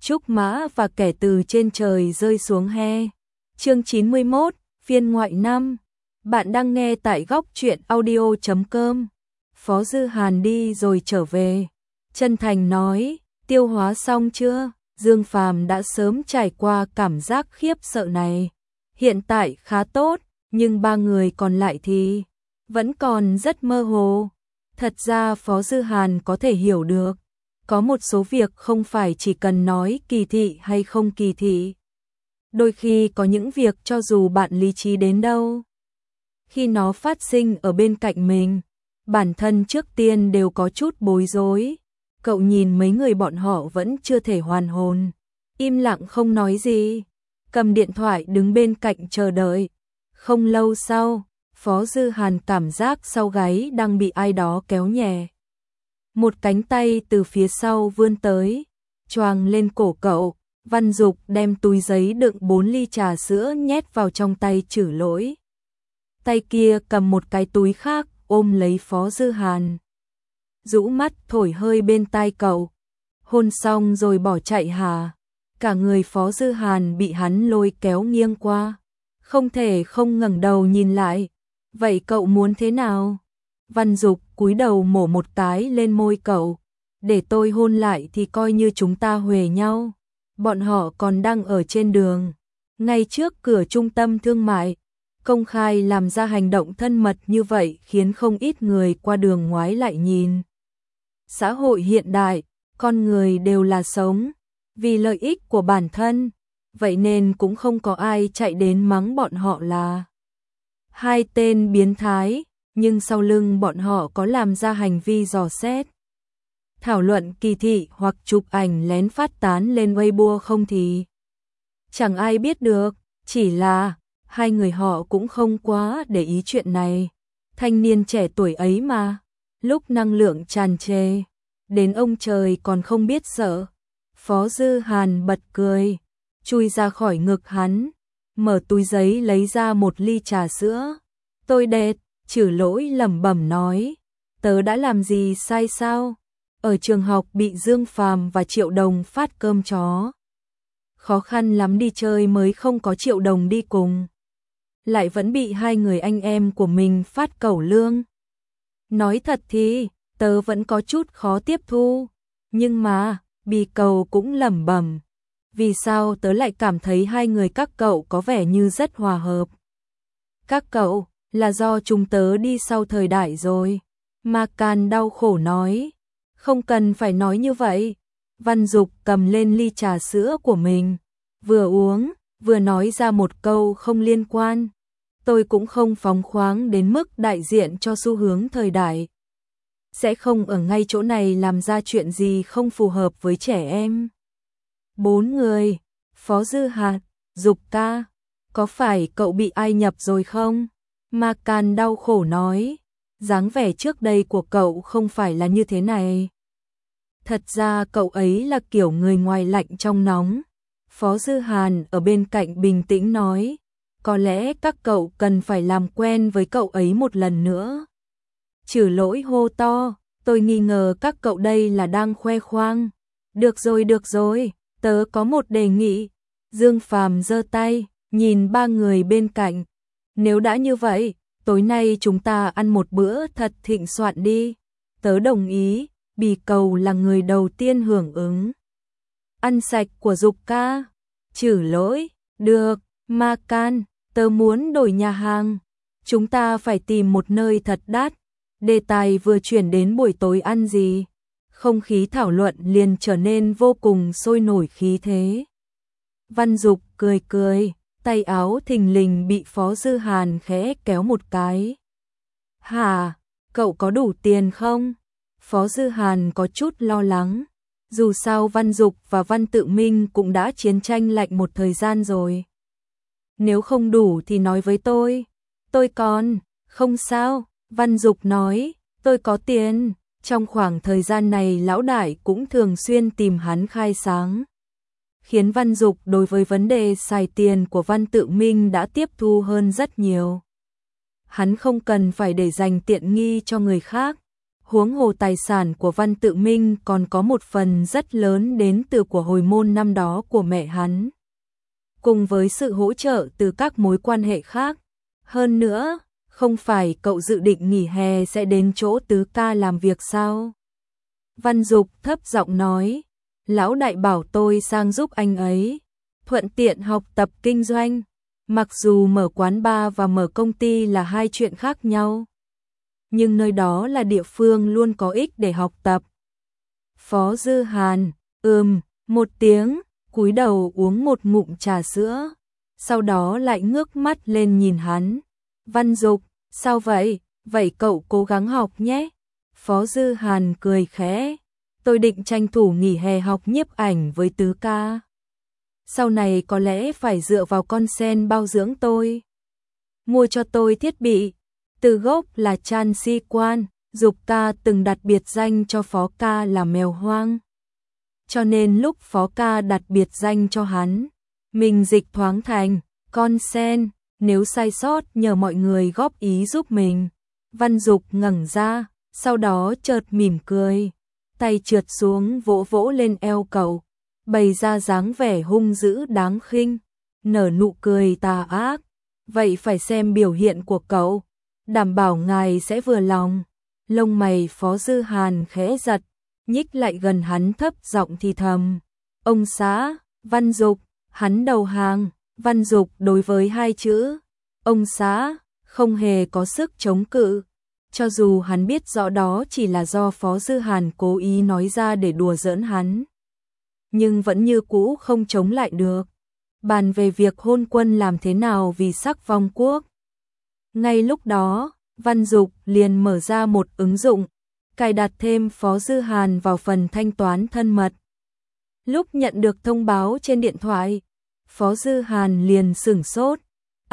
Trúc mã và kẻ từ trên trời rơi xuống he. Chương 91, phiên ngoại 5. Bạn đang nghe tại góc truyện audio.com. Phó Dư Hàn đi rồi trở về. Chân thành nói, tiêu hóa xong chưa? Dương Phàm đã sớm trải qua cảm giác khiếp sợ này. Hiện tại khá tốt, nhưng ba người còn lại thì vẫn còn rất mơ hồ. Thật ra Phó Dư Hàn có thể hiểu được. Có một số việc không phải chỉ cần nói kỳ thị hay không kỳ thị. Đôi khi có những việc cho dù bạn lý trí đến đâu, khi nó phát sinh ở bên cạnh mình, bản thân trước tiên đều có chút bối rối. Cậu nhìn mấy người bọn họ vẫn chưa thể hoàn hồn, im lặng không nói gì, cầm điện thoại đứng bên cạnh chờ đợi. Không lâu sau, Phó Dư Hàn cảm giác sau gáy đang bị ai đó kéo nhẹ. Một cánh tay từ phía sau vươn tới, choàng lên cổ cậu. Văn Dục đem túi giấy đựng 4 ly trà sữa nhét vào trong tay Trử Lỗi. Tay kia cầm một cái túi khác ôm lấy Phó Dư Hàn. Rũ mắt thổi hơi bên tai cậu. Hôn xong rồi bỏ chạy hả? Cả người Phó Dư Hàn bị hắn lôi kéo nghiêng qua. Không thể không ngẩng đầu nhìn lại. Vậy cậu muốn thế nào? Văn Dục cúi đầu mổ một cái lên môi cậu. Để tôi hôn lại thì coi như chúng ta huề nhau. Bọn họ còn đang ở trên đường, ngay trước cửa trung tâm thương mại. Công khai làm ra hành động thân mật như vậy khiến không ít người qua đường ngoái lại nhìn. Xã hội hiện đại, con người đều là sống vì lợi ích của bản thân, vậy nên cũng không có ai chạy đến mắng bọn họ là hai tên biến thái, nhưng sau lưng bọn họ có làm ra hành vi dò xét, thảo luận kỳ thị hoặc chụp ảnh lén phát tán lên Weibo không thì chẳng ai biết được. Chỉ là hai người họ cũng không quá để ý chuyện này. Thanh niên trẻ tuổi ấy mà, lúc năng lượng tràn trề, đến ông trời còn không biết sợ. Phó Dư Hàn bật cười, chui ra khỏi ngực hắn, mở túi giấy lấy ra một ly trà sữa. Tôi đệt, Trử Lỗi lẩm bẩm nói, tớ đã làm gì sai sao? Ở trường học bị Dương Phàm và Triệu Đồng phát cơm chó. Khó khăn lắm đi chơi mới không có Triệu Đồng đi cùng. Lại vẫn bị hai người anh em của mình phát cẩu lương. Nói thật thì, tớ vẫn có chút khó tiếp thu. Nhưng mà, Bì Cầu cũng lẩm bẩm. Vì sao tớ lại cảm thấy hai người các cậu có vẻ như rất hòa hợp? Các cậu, là do chúng tớ đi sau thời đại rồi. Ma Can đau khổ nói. Không cần phải nói như vậy. Văn Dục cầm lên ly trà sữa của mình, vừa uống, vừa nói ra một câu không liên quan. Tôi cũng không phóng khoáng đến mức đại diện cho xu hướng thời đại. Sẽ không ở ngay chỗ này làm ra chuyện gì không phù hợp với trẻ em. 4 người, Phó Dư Hàn, Dục ca, có phải cậu bị ai nhập rồi không? Ma Can đau khổ nói, dáng vẻ trước đây của cậu không phải là như thế này. Thật ra cậu ấy là kiểu người ngoài lạnh trong nóng. Phó Dư Hàn ở bên cạnh bình tĩnh nói, có lẽ các cậu cần phải làm quen với cậu ấy một lần nữa. Trử Lỗi hô to, tôi nghi ngờ các cậu đây là đang khoe khoang. Được rồi, tớ có một đề nghị. Dương Phàm giơ tay, nhìn ba người bên cạnh. Nếu đã như vậy, tối nay chúng ta ăn một bữa thật thịnh soạn đi. Tớ đồng ý. Bì Cầu là người đầu tiên hưởng ứng. Ăn sạch của Dục ca. Trử Lỗi, được. Ma Can, tớ muốn đổi nhà hàng. Chúng ta phải tìm một nơi thật đắt. Đề tài vừa chuyển đến buổi tối ăn gì. Không khí thảo luận liền trở nên vô cùng sôi nổi khí thế. Văn Dục cười, tay áo thình lình bị Phó Dư Hàn khẽ kéo một cái. Hả, cậu có đủ tiền không? Phó Dư Hàn có chút lo lắng. Dù sao Văn Dục và Văn Tự Minh cũng đã chiến tranh lạnh một thời gian rồi. Nếu không đủ thì nói với tôi. Tôi còn, không sao. Văn Dục nói, tôi có tiền. Trong khoảng thời gian này lão đại cũng thường xuyên tìm hắn khai sáng. Khiến Văn Dục đối với vấn đề xài tiền của Văn Tự Minh đã tiếp thu hơn rất nhiều. Hắn không cần phải để dành tiện nghi cho người khác. Huống hồ tài sản của Văn Tự Minh còn có một phần rất lớn đến từ của hồi môn năm đó của mẹ hắn, cùng với sự hỗ trợ từ các mối quan hệ khác. Hơn nữa, không phải cậu dự định nghỉ hè sẽ đến chỗ Tứ ca làm việc sao? Văn Dục thấp giọng nói, lão đại bảo tôi sang giúp anh ấy, thuận tiện học tập kinh doanh. Mặc dù mở quán bar và mở công ty là hai chuyện khác nhau, nhưng nơi đó là địa phương luôn có ích để học tập. Phó Dư Hàn, một tiếng, cúi đầu uống một ngụm trà sữa, sau đó lại ngước mắt lên nhìn hắn. Văn Dục, sao vậy? Vậy cậu cố gắng học nhé. Phó Dư Hàn cười khẽ, tôi định tranh thủ nghỉ hè học nhiếp ảnh với Tứ ca. Sau này có lẽ phải dựa vào con sen bao dưỡng tôi. Mua cho tôi thiết bị. Từ gốc là Chan Si Quan, Dục ca từng đặt biệt danh cho Phó ca là mèo hoang. Cho nên lúc Phó ca đặt biệt danh cho hắn, mình dịch thoáng thành con sen, nếu sai sót nhờ mọi người góp ý giúp mình. Văn Dục ngẩng ra, sau đó chợt mỉm cười, tay trượt xuống vỗ vỗ lên eo cậu, bày ra dáng vẻ hung dữ đáng khinh, nở nụ cười tà ác. Vậy phải xem biểu hiện của cậu, đảm bảo ngài sẽ vừa lòng. Lông mày Phó Dư Hàn khẽ giật, nhích lại gần hắn thấp giọng thì thầm, ông xã. Văn Dục, hắn đầu hàng. Văn Dục đối với hai chữ ông xã không hề có sức chống cự, cho dù hắn biết rõ đó chỉ là do Phó Dư Hàn cố ý nói ra để đùa giỡn hắn, nhưng vẫn như cũ không chống lại được. Bàn về việc hôn quân làm thế nào vì sắc vong quốc. Ngay lúc đó, Văn Dục liền mở ra một ứng dụng, cài đặt thêm Phó Dư Hàn vào phần thanh toán thân mật. Lúc nhận được thông báo trên điện thoại, Phó Dư Hàn liền sửng sốt.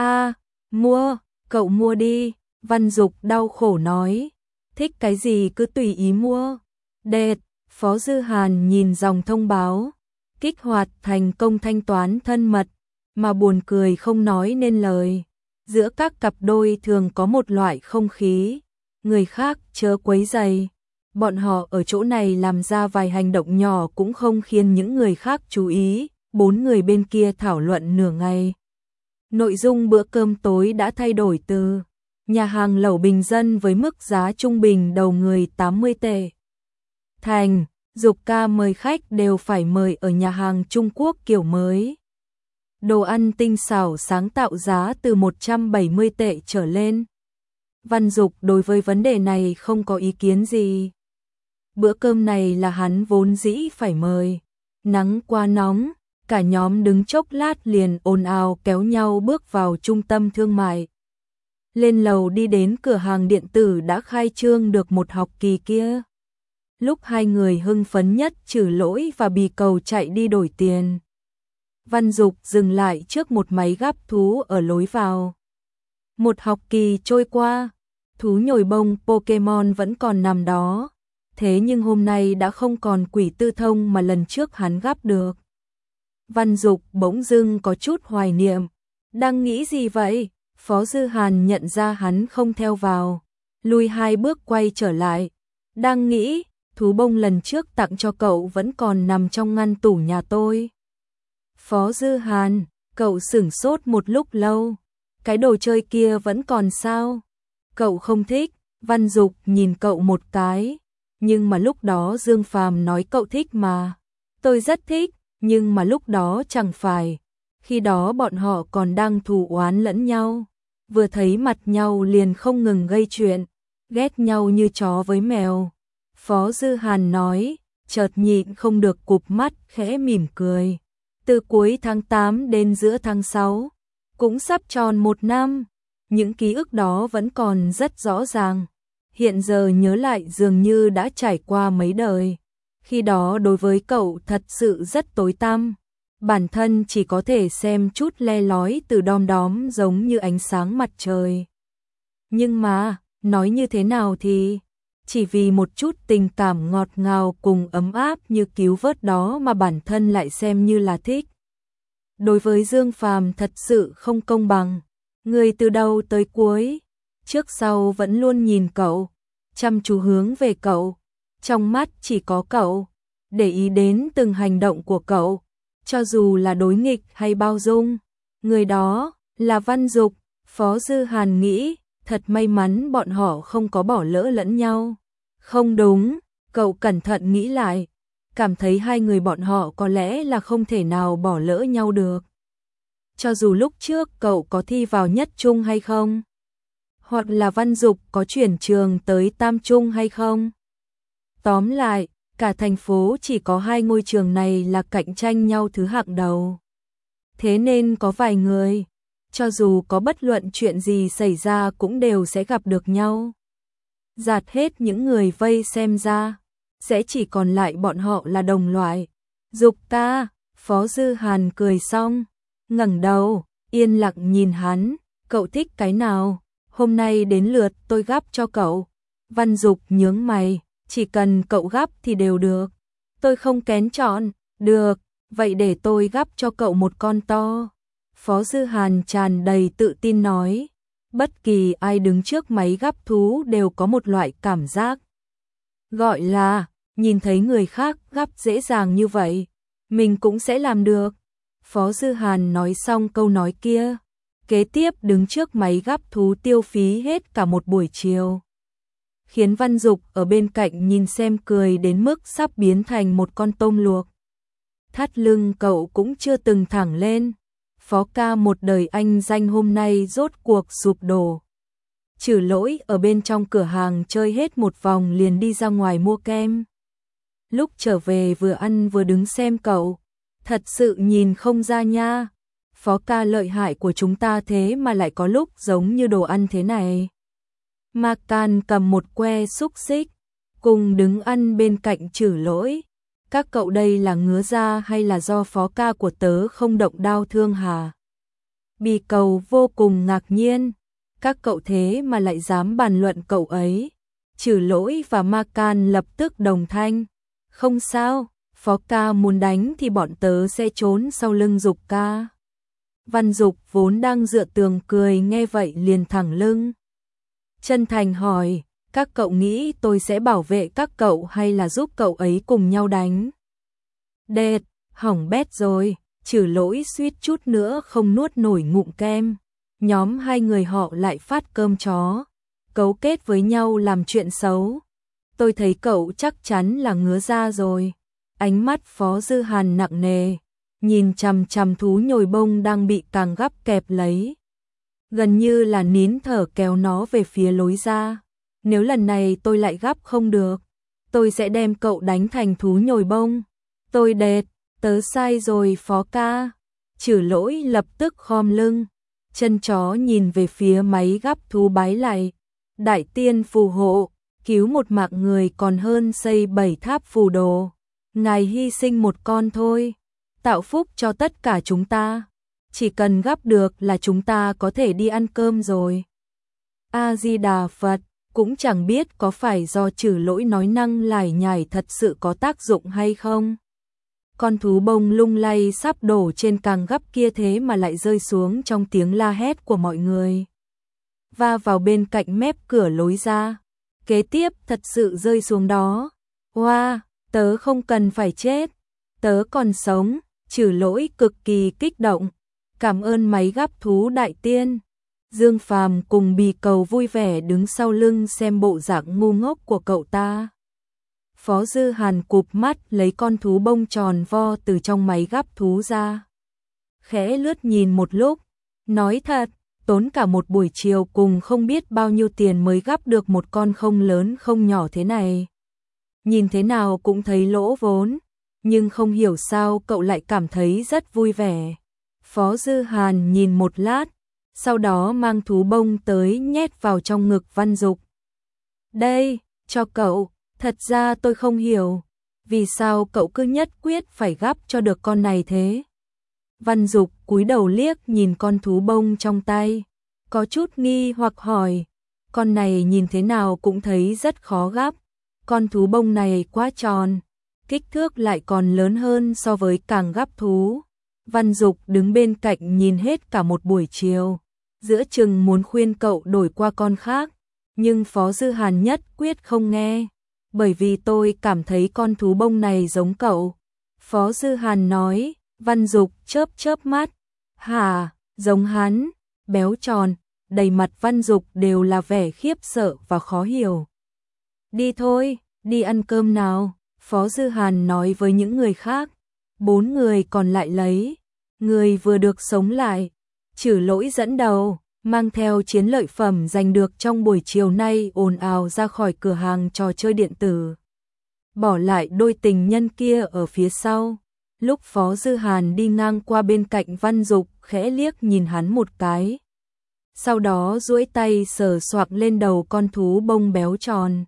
Mua, cậu mua đi. Văn Dục đau khổ nói, thích cái gì cứ tùy ý mua. Đệt, Phó Dư Hàn nhìn dòng thông báo, kích hoạt thành công thanh toán thân mật, mà buồn cười không nói nên lời. Giữa các cặp đôi thường có một loại không khí, người khác chớ quấy rầy. Bọn họ ở chỗ này làm ra vài hành động nhỏ cũng không khiến những người khác chú ý. Bốn người bên kia thảo luận nửa ngày. Nội dung bữa cơm tối đã thay đổi từ nhà hàng lẩu bình dân với mức giá trung bình đầu người 80 tệ. Thành, Dục ca mời khách đều phải mời ở nhà hàng Trung Quốc kiểu mới. Đồ ăn tinh xảo sáng tạo giá từ 170 tệ trở lên. Văn Dục đối với vấn đề này không có ý kiến gì. Bữa cơm này là hắn vốn dĩ phải mời. Nắng quá nóng, cả nhóm đứng chốc lát liền ồn ào kéo nhau bước vào trung tâm thương mại. Lên lầu đi đến cửa hàng điện tử đã khai trương được một học kỳ kia. Lúc hai người hưng phấn nhất trừ lỗi và bì cầu chạy đi đổi tiền. Văn Dục dừng lại trước một máy gắp thú ở lối vào. Một học kỳ trôi qua, thú nhồi bông Pokemon vẫn còn nằm đó. Thế nhưng hôm nay đã không còn quỷ tư thông mà lần trước hắn gắp được. Văn Dục bỗng dưng có chút hoài niệm. Đang nghĩ gì vậy? Phó Dư Hàn nhận ra hắn không theo vào, lùi hai bước quay trở lại. Đang nghĩ, thú bông lần trước tặng cho cậu vẫn còn nằm trong ngăn tủ nhà tôi. Phó Dư Hàn, cậu sửng sốt một lúc lâu. Cái đồ chơi kia vẫn còn sao? Cậu không thích. Văn Dục nhìn cậu một cái. Nhưng mà lúc đó Dương Phàm nói cậu thích mà. Tôi rất thích, nhưng mà lúc đó chẳng phải. Khi đó bọn họ còn đang thù oán lẫn nhau. Vừa thấy mặt nhau liền không ngừng gây chuyện. Ghét nhau như chó với mèo. Phó Dư Hàn nói, chợt nhịn không được cụp mắt khẽ mỉm cười. Từ cuối tháng 8 đến giữa tháng 6, cũng sắp tròn 1 năm. Những ký ức đó vẫn còn rất rõ ràng. Hiện giờ nhớ lại dường như đã trải qua mấy đời. Khi đó đối với cậu thật sự rất tối tăm. Bản thân chỉ có thể xem chút le lói từ đom đóm giống như ánh sáng mặt trời. Nhưng mà, nói như thế nào thì, chỉ vì một chút tình cảm ngọt ngào cùng ấm áp như cứu vớt đó mà bản thân lại xem như là thích. Đối với Dương Phàm thật sự không công bằng. Người từ đầu tới cuối, trước sau vẫn luôn nhìn cậu. chăm chú hướng về cậu. Trong mắt chỉ có cậu, để ý đến từng hành động của cậu, cho dù là đối nghịch hay bao dung. Người đó là Văn Dục. Phó Dư Hàn nghĩ, thật may mắn bọn họ không có bỏ lỡ lẫn nhau. Không đúng, cậu cẩn thận nghĩ lại, cảm thấy hai người bọn họ có lẽ là không thể nào bỏ lỡ nhau được. Cho dù lúc trước cậu có thi vào nhất trung hay không, hoặc là Văn Dục có chuyển trường tới tam trung hay không. Tóm lại, cả thành phố chỉ có hai ngôi trường này là cạnh tranh nhau thứ hạng đầu. Thế nên có vài người, cho dù có bất luận chuyện gì xảy ra cũng đều sẽ gặp được nhau. Dạt hết những người vây xem ra, sẽ chỉ còn lại bọn họ là đồng loại. Dục ca, Phó Dư Hàn cười xong, ngẩng đầu, yên lặng nhìn hắn, cậu thích cái nào? Hôm nay đến lượt tôi gắp cho cậu. Văn Dục nhướng mày, chỉ cần cậu gắp thì đều được. Tôi không kén chọn, được, vậy để tôi gắp cho cậu một con to. Phó Dư Hàn tràn đầy tự tin nói, bất kỳ ai đứng trước máy gắp thú đều có một loại cảm giác. Gọi là, nhìn thấy người khác gắp dễ dàng như vậy, mình cũng sẽ làm được. Phó Dư Hàn nói xong câu nói kia, kế tiếp đứng trước máy gắp thú tiêu phí hết cả một buổi chiều. Khiến Văn Dục ở bên cạnh nhìn xem cười đến mức sắp biến thành một con tôm luộc. Thắt lưng cậu cũng chưa từng thẳng lên. Phó ca một đời anh danh hôm nay rốt cuộc sụp đổ. Trừ Lỗi ở bên trong cửa hàng chơi hết một vòng liền đi ra ngoài mua kem. Lúc trở về vừa ăn vừa đứng xem cậu, thật sự nhìn không ra nha. Phó ca lợi hại của chúng ta thế mà lại có lúc giống như đồ ăn thế này. Mạc Can cầm một que xúc xích, cùng đứng ăn bên cạnh Trừ Lỗi. Các cậu đây là ngứa da hay là do phó ca của tớ không động đau thương hả? Bì Cầu vô cùng ngạc nhiên, các cậu thế mà lại dám bàn luận cậu ấy. Trừ Lỗi và Mạc Can lập tức đồng thanh. Không sao, phó ca muốn đánh thì bọn tớ sẽ trốn sau lưng Dục ca. Văn Dục vốn đang dựa tường cười nghe vậy liền thẳng lưng. Chân thành hỏi, các cậu nghĩ tôi sẽ bảo vệ các cậu hay là giúp cậu ấy cùng nhau đánh? Đệt, hỏng bét rồi, Trừ Lỗi suýt chút nữa không nuốt nổi ngụm kem. Nhóm hai người họ lại phát cơm chó, cấu kết với nhau làm chuyện xấu. Tôi thấy cậu chắc chắn là ngứa da rồi. Ánh mắt Phó Dư Hàn nặng nề, nhìn chằm chằm thú nhồi bông đang bị càng gắp kẹp lấy. Gần như là nín thở kéo nó về phía lối ra. Nếu lần này tôi lại gắp không được, tôi sẽ đem cậu đánh thành thú nhồi bông. Tôi đệt, tớ sai rồi phó ca. Trừ Lỗi lập tức khom lưng, chân chó nhìn về phía máy gắp thú bái lại. Đại tiên phù hộ, cứu một mạng người còn hơn xây 7 tháp phù đồ. Ngài hy sinh một con thôi, tạo phúc cho tất cả chúng ta. Chỉ cần gắp được là chúng ta có thể đi ăn cơm rồi. A-di-đà Phật, cũng chẳng biết có phải do Trừ Lỗi nói năng lải nhải thật sự có tác dụng hay không. Con thú bông lung lay sắp đổ trên càng gắp kia thế mà lại rơi xuống trong tiếng la hét của mọi người. Va vào bên cạnh mép cửa lối ra. Kế tiếp thật sự rơi xuống đó. Wow, tớ không cần phải chết, tớ còn sống. Trừ Lỗi cực kỳ kích động. Cảm ơn máy gắp thú đại tiên. Dương Phàm cùng Bì Cầu vui vẻ đứng sau lưng xem bộ dạng ngu ngốc của cậu ta. Phó Dư Hàn cụp mắt lấy con thú bông tròn vo từ trong máy gắp thú ra. Khẽ lướt nhìn một lúc, nói thật, tốn cả một buổi chiều cùng không biết bao nhiêu tiền mới gắp được một con không lớn không nhỏ thế này. Nhìn thế nào cũng thấy lỗ vốn, nhưng không hiểu sao cậu lại cảm thấy rất vui vẻ. Phó Dư Hàn nhìn một lát, sau đó mang thú bông tới nhét vào trong ngực Văn Dục. Đây, cho cậu, thật ra tôi không hiểu, vì sao cậu cứ nhất quyết phải gắp cho được con này thế? Văn Dục cúi đầu liếc nhìn con thú bông trong tay, có chút nghi hoặc hỏi, con này nhìn thế nào cũng thấy rất khó gắp, con thú bông này quá tròn, kích thước lại còn lớn hơn so với càng gắp thú. Văn Dục đứng bên cạnh nhìn hết cả một buổi chiều, giữa chừng muốn khuyên cậu đổi qua con khác, nhưng Phó Dư Hàn nhất quyết không nghe, bởi vì tôi cảm thấy con thú bông này giống cậu. Phó Dư Hàn nói, Văn Dục chớp chớp mắt, hả, giống hắn, béo tròn, đầy mặt Văn Dục đều là vẻ khiếp sợ và khó hiểu. Đi thôi, đi ăn cơm nào, Phó Dư Hàn nói với những người khác. 4 người còn lại lấy người vừa được sống lại. Trừ Lỗi dẫn đầu, mang theo chiến lợi phẩm giành được trong buổi chiều nay ồn ào ra khỏi cửa hàng trò chơi điện tử. Bỏ lại đôi tình nhân kia ở phía sau. Lúc Phó Dư Hàn đi ngang qua bên cạnh Văn Dục, khẽ liếc nhìn hắn một cái. Sau đó duỗi tay sờ soạc lên đầu con thú bông béo tròn.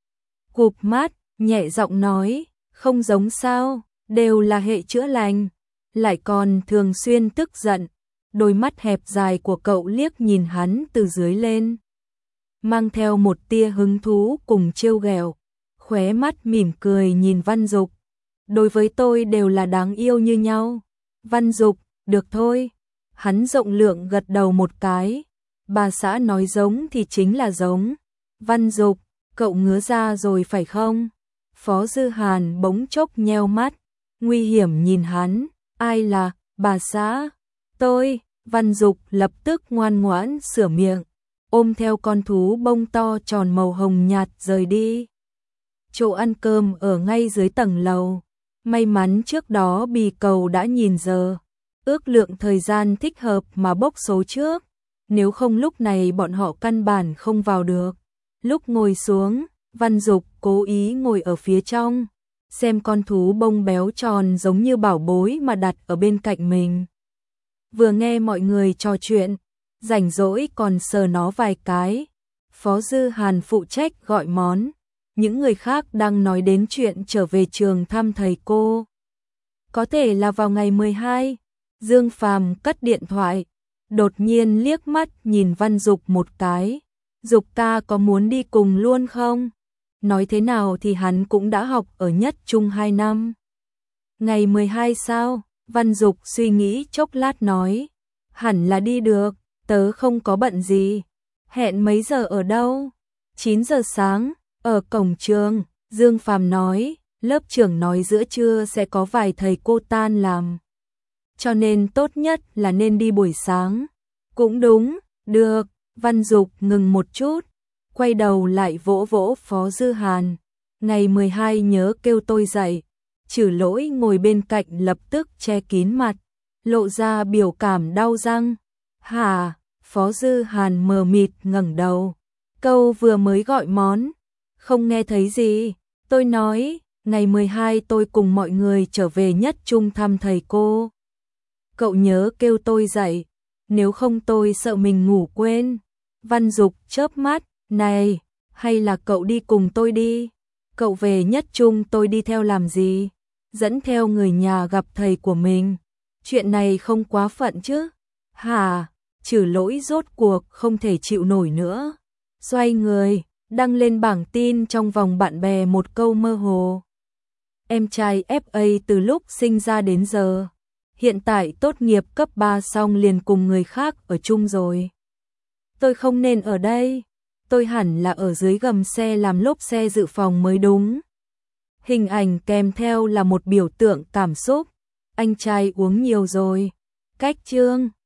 Cụp mắt, nhẹ giọng nói, không giống sao, đều là hệ chữa lành. Lại còn thường xuyên tức giận. Đôi mắt hẹp dài của cậu liếc nhìn hắn từ dưới lên, mang theo một tia hứng thú cùng trêu ghẹo, khóe mắt mỉm cười nhìn Văn Dục. Đối với tôi đều là đáng yêu như nhau. Văn Dục, được thôi. Hắn rộng lượng gật đầu một cái. Bà xã nói giống thì chính là giống. Văn Dục, cậu ngứa ra rồi phải không? Phó Dư Hàn bỗng chốc nheo mắt, nguy hiểm nhìn hắn. Ai là bà xã? Tôi. Văn Dục lập tức ngoan ngoãn sửa miệng, ôm theo con thú bông to tròn màu hồng nhạt rời đi. Chỗ ăn cơm ở ngay dưới tầng lầu. May mắn trước đó Bì Cầu đã nhìn giờ, ước lượng thời gian thích hợp mà bốc số trước, nếu không lúc này bọn họ căn bản không vào được. Lúc ngồi xuống, Văn Dục cố ý ngồi ở phía trong, xem con thú bông béo tròn giống như bảo bối mà đặt ở bên cạnh mình. Vừa nghe mọi người trò chuyện, rảnh rỗi còn sờ nó vài cái. Phó Dư Hàn phụ trách gọi món. Những người khác đang nói đến chuyện trở về trường thăm thầy cô. Có thể là vào ngày 12. Dương Phàm cất điện thoại, đột nhiên liếc mắt nhìn Văn Dục một cái. Dục ca có muốn đi cùng luôn không? Nói thế nào thì hắn cũng đã học ở nhất trung 2 năm. Ngày 12 sao? Văn Dục suy nghĩ chốc lát nói. Hẳn là đi được, tớ không có bận gì. Hẹn mấy giờ ở đâu? 9 giờ sáng, ở cổng trường. Dương Phàm nói, lớp trưởng nói giữa trưa sẽ có vài thầy cô tan làm, cho nên tốt nhất là nên đi buổi sáng. Cũng đúng, được. Văn Dục ngừng một chút, quay đầu lại vỗ vỗ Phó Dư Hàn. Ngày 12 nhớ kêu tôi dậy. Trừ Lỗi ngồi bên cạnh lập tức che kín mặt, lộ ra biểu cảm đau răng. Hả? Phó Dư Hàn mờ mịt ngẩng đầu. Câu vừa mới gọi món, không nghe thấy gì. Tôi nói, ngày 12 tôi cùng mọi người trở về nhất trung thăm thầy cô. Cậu nhớ kêu tôi dậy, nếu không tôi sợ mình ngủ quên. Văn Dục chớp mắt, này, hay là cậu đi cùng tôi đi. Cậu về nhất trung tôi đi theo làm gì? Dẫn theo người nhà gặp thầy của mình. Chuyện này không quá phận chứ? Hả? Trừ Lỗi rốt cuộc không thể chịu nổi nữa. Xoay người, đăng lên bảng tin trong vòng bạn bè một câu mơ hồ. Em trai FA từ lúc sinh ra đến giờ. Hiện tại tốt nghiệp cấp 3 xong liền cùng người khác ở chung rồi. Tôi không nên ở đây. Tôi hẳn là ở dưới gầm xe làm lốp xe dự phòng mới đúng. Hình ảnh kèm theo là một biểu tượng cảm xúc. Anh trai uống nhiều rồi. Cách chương